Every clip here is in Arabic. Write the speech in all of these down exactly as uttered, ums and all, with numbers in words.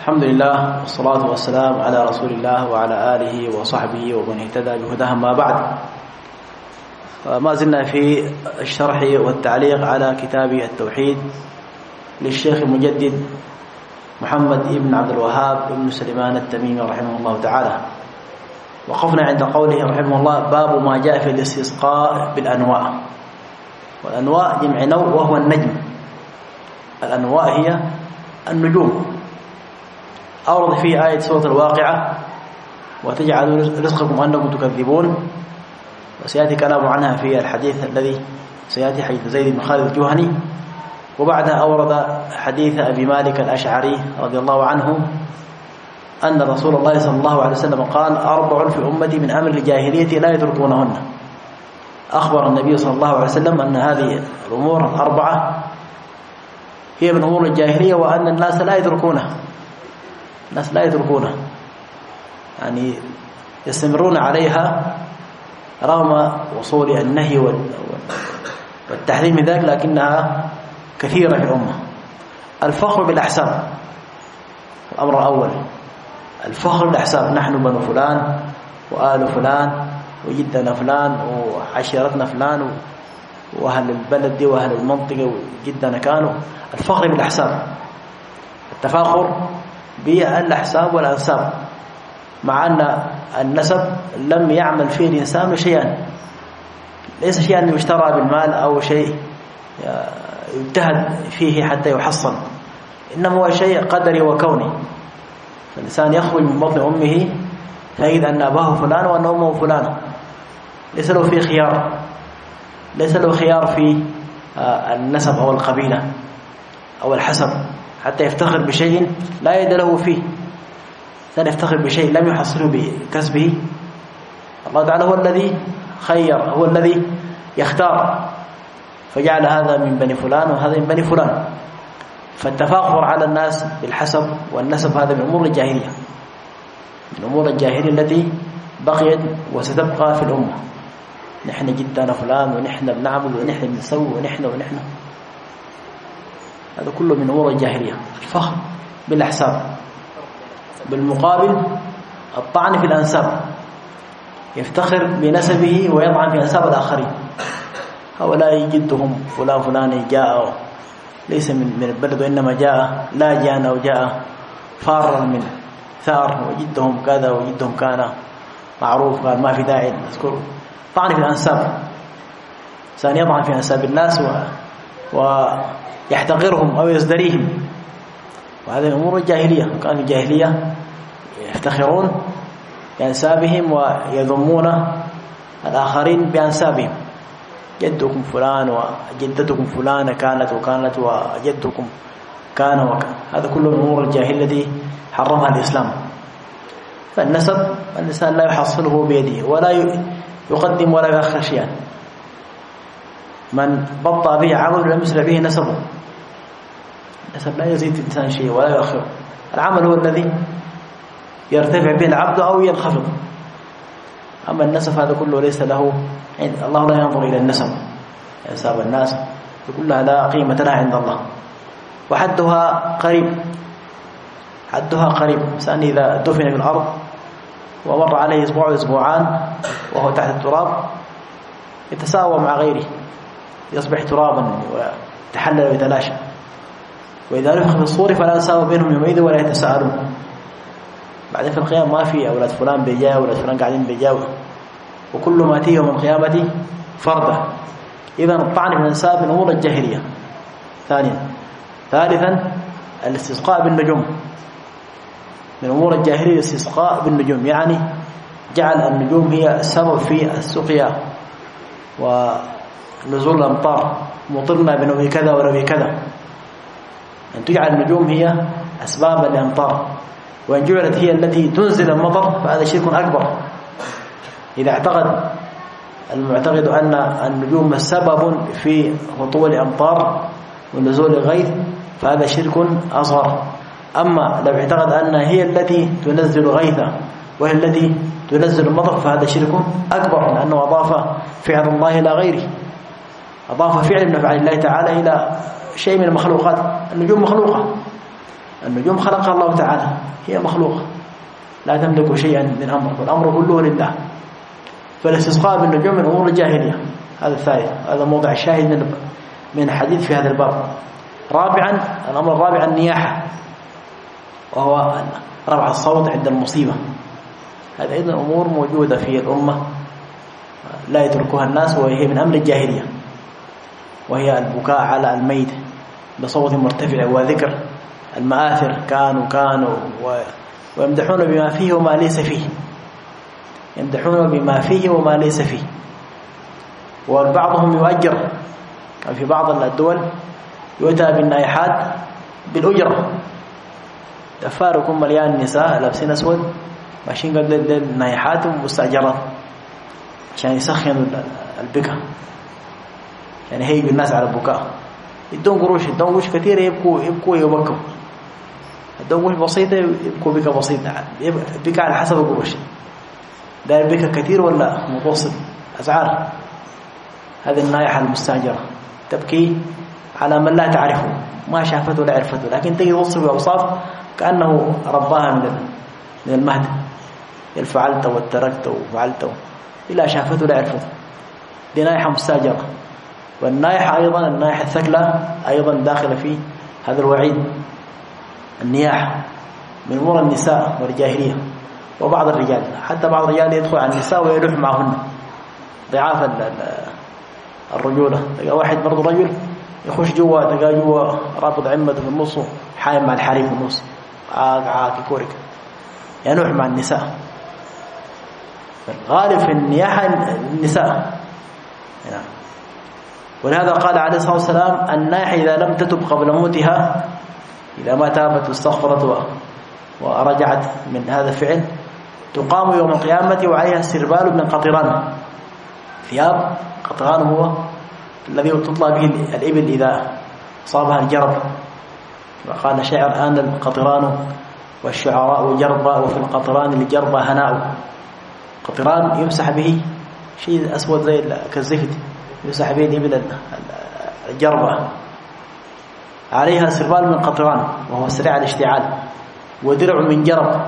الحمد لله والصلاة والسلام على رسول الله وعلى آله وصحبه ومن اهتدى بهداه. ما بعد، ما زلنا في الشرح والتعليق على كتاب التوحيد للشيخ المجدد محمد بن عبد الوهاب بن سليمان التميمي رحمه الله تعالى. وقفنا عند قوله رحمه الله: باب ما جاء في الاستسقاء بالأنواء. والأنواء جمع نوء وهو النجم. الأنواء هي النجوم. أورد فيه آية سورة الواقعة: وتجعلوا رزقكم أنكم تكذبون، وسيأتي كلام عنها في الحديث الذي سيأتي، حديث زيد بن خالد الجهني. وبعدها أورد حديث أبي مالك الأشعري رضي الله عنه أن رسول الله صلى الله عليه وسلم قال: أربع في أمتي من أمر الجاهلية لا يتركونهن. أخبر النبي صلى الله عليه وسلم أن هذه الأمور الأربعة هي من أمور الجاهلية، وأن الناس لا يتركونها الناس لا يتركونها يعني يستمرون عليها رغم وصول النهي والتحريم من ذلك، لكنها كثيرة في الأمة. الفخر بالأحساب، الأمر الأول الفخر بالأحساب. نحن بنو فلان وآل فلان وجدنا فلان وعشيرتنا فلان وأهل البلد دي وأهل المنطقة وجدنا كانوا. الفخر بالأحساب، التفاخر بالأحساب والأنساب، مع أن النسب لم يعمل فيه الإنسان شيئا، ليس شيئا يشترى بالمال أو شيء يجتهد فيه حتى يحصل، إنما هو شيء قدري وكوني. فالإنسان يخرج من بطن أمه فيجد أن أباه فلان وأن أمه فلانة، ليس له فيه خيار ليس له خيار في النسب أو القبيلة أو الحسب، حتى يفتخر بشيء لا يد له فيه. ثاني يفتخر بشيء لم يحصله بكسبه. الله تعالى هو الذي خير، هو الذي يختار، فجعل هذا من بني فلان وهذا من بني فلان. فالتفاخر على الناس بالحسب والنسب هذا من أمور الجاهلية، من أمور الجاهلية التي بقيت وستبقى في الأمة. نحن جدنا فلان ونحن بنعبد ونحن بنسوي ونحن ونحن هذا كله من أمور الجاهلية. الفخر بالأحساب. بالمقابل الطعن في الأنساب، يفتخر بنسبه ويطعن في أنساب الآخرين. هؤلاء جدهم فلان فلان جاء ليس من البلد وإنما جاء لا جاءنا وجاء فارا من ثار، وجدهم كذا وجدهم كان معروف، قال ما في داعي نذكر. طعن في الأنساب، إنسان يطعن في أنساب الناس و ويحتقرهم أو يزدريهم، وهذا من أمور الجاهلية. كانوا في الجاهلية يفتخرون بأنسابهم ويذمون الآخرين بأنسابهم. جدكم فلان وجدتكم فلانة كانت وكانت وجدكم كان وكان، هذا كله من أمور الجاهلية التي حرمها الإسلام. فالنسب الإنسان لا يحصله بيده ولا يقدم ولا يؤخر شيئا. من بطأ به عمل لم يسرع به نسبه. النسب لا يزيد الإنسان شيء ولا يؤخر. العمل هو الذي يرتفع به العبد أو ينخفض. أما النسب هذا كله ليس له عند الله، لا ينظر إلى النسب، حساب الناس كلها لا قيمة لها عند الله. وحدها قريب حدها قريب إنسان إذا دفن في الأرض ومر عليه أسبوع أسبوعان وهو تحت التراب يتساوى مع غيره، يصبح ترابا ويتحلل ويتلاشى. وإذا نفخ في الصور فلا يساوى بينهم يومئذ ولا يتساءلون. بعدين في القيامة ما في أولاد فلان بيجاء أولاد فلان قاعدين بيجاء، وكل ما تيه من القيامة فردا. إذا الطعن في الأنساب من أمور الجاهلية. ثانيا ثالثا الاستسقاء بالنجوم، من أمور الجاهلية الاستسقاء بالنجوم، يعني جعل النجوم هي السبب في السقيا ونزول الأمطار، مطرنا بنوي كذا ونوي كذا. أن تجعل النجوم هي أسباب الأمطار، وإن جعلت هي التي تنزل المطر فهذا شرك أكبر. إذا اعتقد المعتقد أن النجوم سبب في هطول الأمطار ونزول الغيث فهذا شرك أصغر. أما لو اعتقد أن هي التي تنزل غيثا وهي التي تنزل المطر فهذا شرك أكبر، لأنه أضاف فعل الله إلى غيره، أضاف فعل من أفعال الله تعالى إلى شيء من المخلوقات. النجوم مخلوقة، النجوم خلقها الله تعالى، هي مخلوقة لا تملك شيئا من أمر، والأمر كله لله. فالاستسقاء بالنجوم من أمور الجاهلية. هذا الثالث، هذا موضع الشاهد من من الحديث في هذا الباب. رابعا، الأمر الرابع النياحة، وهو رفع الصوت عند المصيبة. هذا أيضا أمور موجودة في الأمة لا يتركها الناس، وهي من أمر الجاهلية، وهي البكاء على الميت بصوت مرتفع وذكر المآثر كانوا كانوا ويمدحون بما فيه وما ليس فيه، يمدحون بما فيه وما ليس فيه. وبعضهم يؤجر، كان في بعض الدول يؤتى بالنائحات بالأجرة، دفاركم مليان نساء لابسين أسود ماشيين قبل النائحات ومستأجرات عشان يسخنوا البكاء، يعني هيجوا الناس على البكاء، يدون قروش يدون قروش كثيرة، يبكوا يبكوا يبكوا، يدون قروش بسيطة يبكوا بكاء بسيط، بكاء على حسب القروش، داير بكاء كثير ولا متوسط أسعار. هذه النائحة المستأجرة تبكي على من لا تعرفه، ما شافته ولا عرفته، لكن تجي توصف بأوصاف كأنه رباها من من المهد، الفعلت والتركت وفعلت إلا شافته ولا عرفته. دي نائحة مستأجرة. والنائحة أيضا، النائحة الثكلى أيضا داخلة في هذا الوعيد. النياحة من أمور النساء والجاهلية، وبعض الرجال، حتى بعض الرجال يدخل على النساء ويلوح معهن ضعاف الرجولة. تلقى واحد برضو رجل يخش جوا، تلقى جوا رابط عمته في النص حايم مع الحريم في النص، عاق عاق يكورك، ينوح مع النساء. الغالب في النياحة النساء. ولهذا قال عليه الصلاة والسلام: النائحة إذا لم تتب قبل موتها، إذا ما تابت واستغفرت ورجعت من هذا الفعل، تقام يوم القيامة وعليها سربال من قطران، ثياب قطران هو الذي تطلع به الإبل إذا أصابها الجرب. وقال شاعر: آن القطران والشعراء جربا، وفي القطران الجربى هناء. قطران يمسح به شيء أسود زي كالزفت، يمسح به الإبل الجربة. عليها سربال من قطران وهو سريع الاشتعال، ودرع من جرب،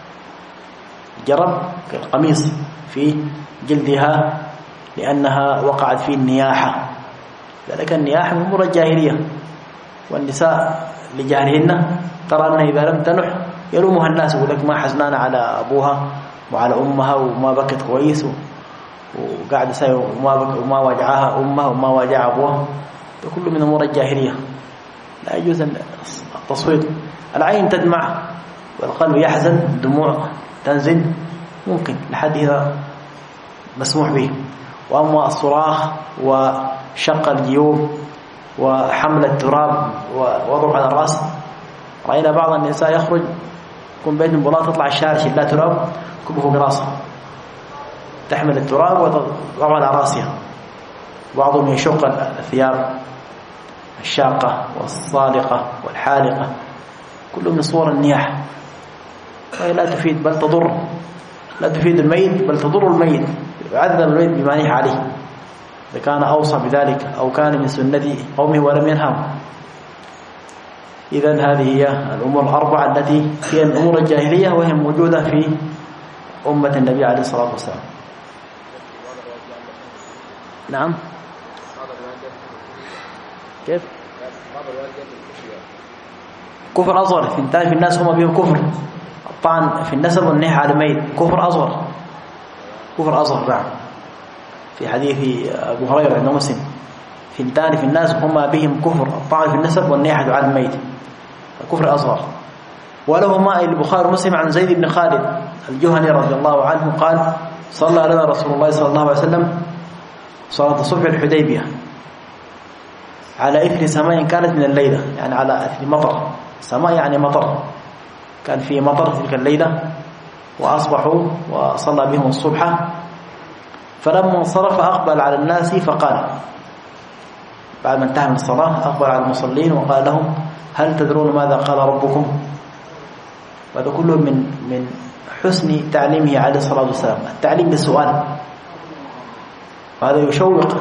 جرب كالقميص في جلدها لأنها وقعت في النياحة. ذلك النياحة من أمور الجاهلية، والنساء لجهلهن ترى أنها إذا لم تنح يلومها الناس، يقول لك ما حزنان على أبوها وعلى أمها وما بكت كويس وقاعد ساير وما بك وما وجعها أمها وما وجع أبوها. ده كله من أمور الجاهلية، لا يجوز التصويت. العين تدمع والقلب يحزن، الدموع تنزل ممكن لحد هذا مسموح به. وأما الصراخ وشق الجيوب وحمل التراب ووضعه على الرأس، رأينا بعض النساء يخرج يكون بيت المبلاط تطلع الشارع شلات تراب كبه براسه، تحمل التراب وتضعه على راسها. بعضهم يشق الثياب الشاقة والصالقة والحالقة، كله من صور النياحة، وهي لا تفيد بل تضر، لا تفيد الميت بل تضر الميت، يعذب الميت بما نيح عليه إذا كان أوصى بذلك أو كان من سنة قومه ولم ينهوا. إذن هذه هي الأمور الأربعة التي هي من أمور الجاهلية، وهي موجودة في أمة النبي عليه الصلاة والسلام. نعم. كيف؟ كفر أصغر، ثنتان في الناس هم بهم كفر، الطعن في النسب والنهي على الميت كفر أصغر، كفر أصغر. نعم، في حديث أبو هريرة عند مسلم: ثنتان في الناس هم بهم كفر، الطعن في النسب والنهي على الميت، كفر أصغر. ولهما البخاري ومسلم عن زيد بن خالد الجهني رضي الله عنه قال: صلى لنا رسول الله صلى الله عليه وسلم صلاة الصبح الحديبية على إثر سماء كانت من الليلة، يعني على إثر مطر، سماء يعني مطر، كان في مطر تلك الليلة، وأصبحوا وصلى بهم الصبح. فلما انصرف أقبل على الناس فقال، بعد ما انتهى من الصلاة أقبل على المصلين وقال لهم: هل تدرون ماذا قال ربكم؟ وهذا كله من من حسن تعليمه عليه الصلاة والسلام، التعليم بالسؤال، وهذا يشوق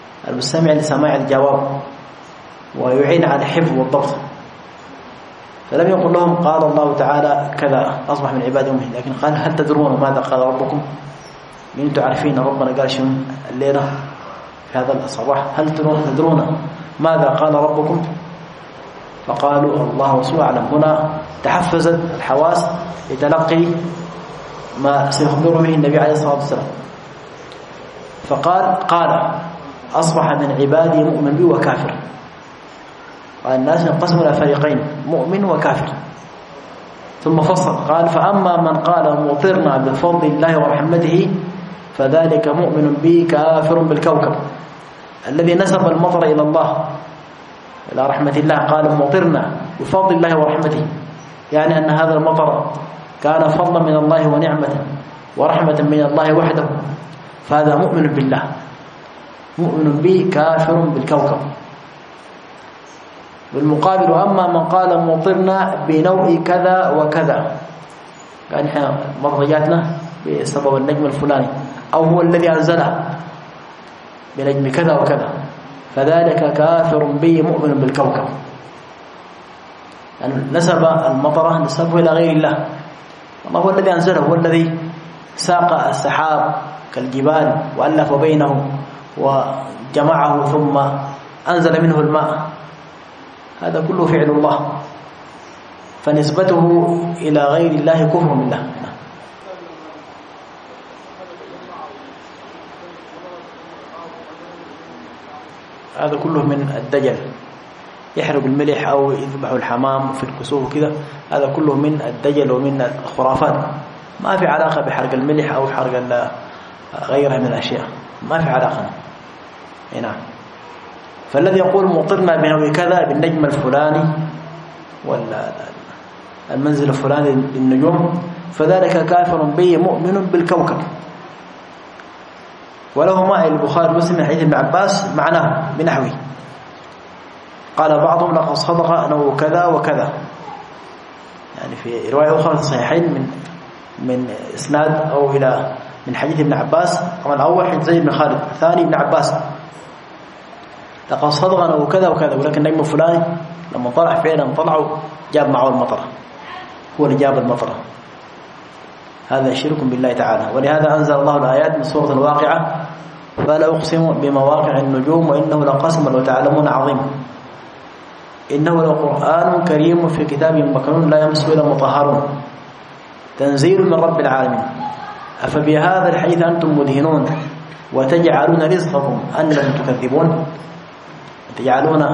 المستمع لسماع الجواب ويعين على الحفظ والضبط. فلم يقل لهم قال الله تعالى كذا أصبح من عباد أمه، لكن قال هل تدرون ماذا قال ربكم؟ من أنتم عارفين ربنا قال شنو الليلة في هذا الصباح؟ هل تدرون ماذا قال ربكم؟ فقالوا الله ورسوله أعلم. هنا تحفزت الحواس لتلقي ما سيخبر به النبي عليه الصلاة والسلام. فقال قال أصبح من عبادي مؤمن بي وكافر. قال الناس ينقسموا إلى فريقين مؤمن وكافر، ثم فصل قال فأما من قال مطرنا بفضل الله ورحمته فذلك مؤمن بي كافر بالكوكب. الذي نسب المطر إلى الله إلى رحمة الله قال مطرنا بفضل الله ورحمته، يعني أن هذا المطر كان فضلا من الله ونعمة ورحمة من الله وحده، فهذا مؤمن بالله مؤمن به كافر بالكوكب. بالمقابل أما من قال مطرنا بنوع كذا وكذا، يعني احنا مرضياتنا بسبب النجم الفلاني أو هو الذي أنزله بنجم كذا وكذا، فذلك كافر به مؤمن بالكوكب. يعني نسب المطر نسبه إلى غير الله، الله هو الذي أنزله، هو الذي ساق السحاب كالجبال وألف بينه وجمعه ثم أنزل منه الماء، هذا كله فعل الله، فنسبته إلى غير الله كفر بالله. هذا كله من الدجل، يحرق الملح أو يذبح الحمام في الكسوف وكذا، هذا كله من الدجل ومن الخرافات، ما في علاقة بحرق الملح أو حرق غيرها من الأشياء، ما في علاقة. نعم. فالذي يقول مطرنا بنوع كذا بالنجم الفلاني والمنزل الفلاني للنجوم فذلك كافر به مؤمن بالكوكب. وله ما البخاري ومسلم من حديث ابن عباس معناه بنحوه. قال بعضهم لقد صدق أنه كذا وكذا، يعني في رواية أخرى في الصحيحين من من إسناد أو إلى من حديث ابن عباس. طبعا الأول حديث زيد بن خالد، الثاني ابن عباس لقد صدق أنه كذا وكذا، ولكن نجم فلان لما طلع فعلا طلعوا جاب معه المطر، هو اللي جاب المطر، هذا شرك بالله تعالى. ولهذا أنزل الله الآيات من سورة الواقعة فلا أقسم بمواقع النجوم وإنه لقسم لو تعلمون عظيم إنه لقرآن كريم في كتاب مكنون لا يمسه إلا مطهرون تنزيل من رب العالمين أفبهذا الحديث أنتم مدهنون وتجعلون رزقكم أنكم تكذبون. تجعلون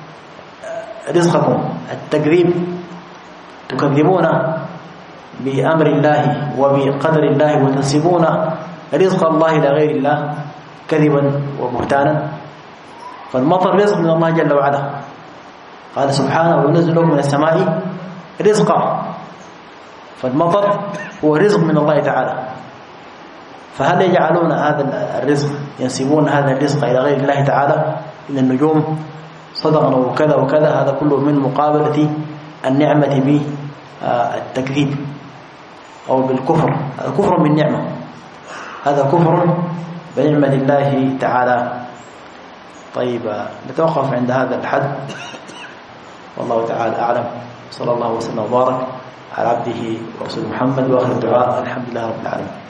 رزقكم التكذيب، تكذبون بأمر الله وبقدر الله وتنسبون رزق الله إلى غير الله كذبا وبهتانا. فالمطر رزق من الله جل وعلا، قال سبحانه وينزل من السماء رزقا، فالمطر هو رزق من الله تعالى. فهل يجعلون هذا الرزق ينسبون هذا الرزق إلى غير الله تعالى؟ إن النجوم صدقنا وكذا وكذا، هذا كله من مقابلة النعمة بالتكذيب أو بالكفر، هذا كفر من نعمة، هذا كفر بنعمة الله تعالى. طيب نتوقف عند هذا الحد، والله تعالى أعلم. صلى الله وسلم وبارك على عبده ورسوله محمد، وآخر الدعاء الحمد لله رب العالمين.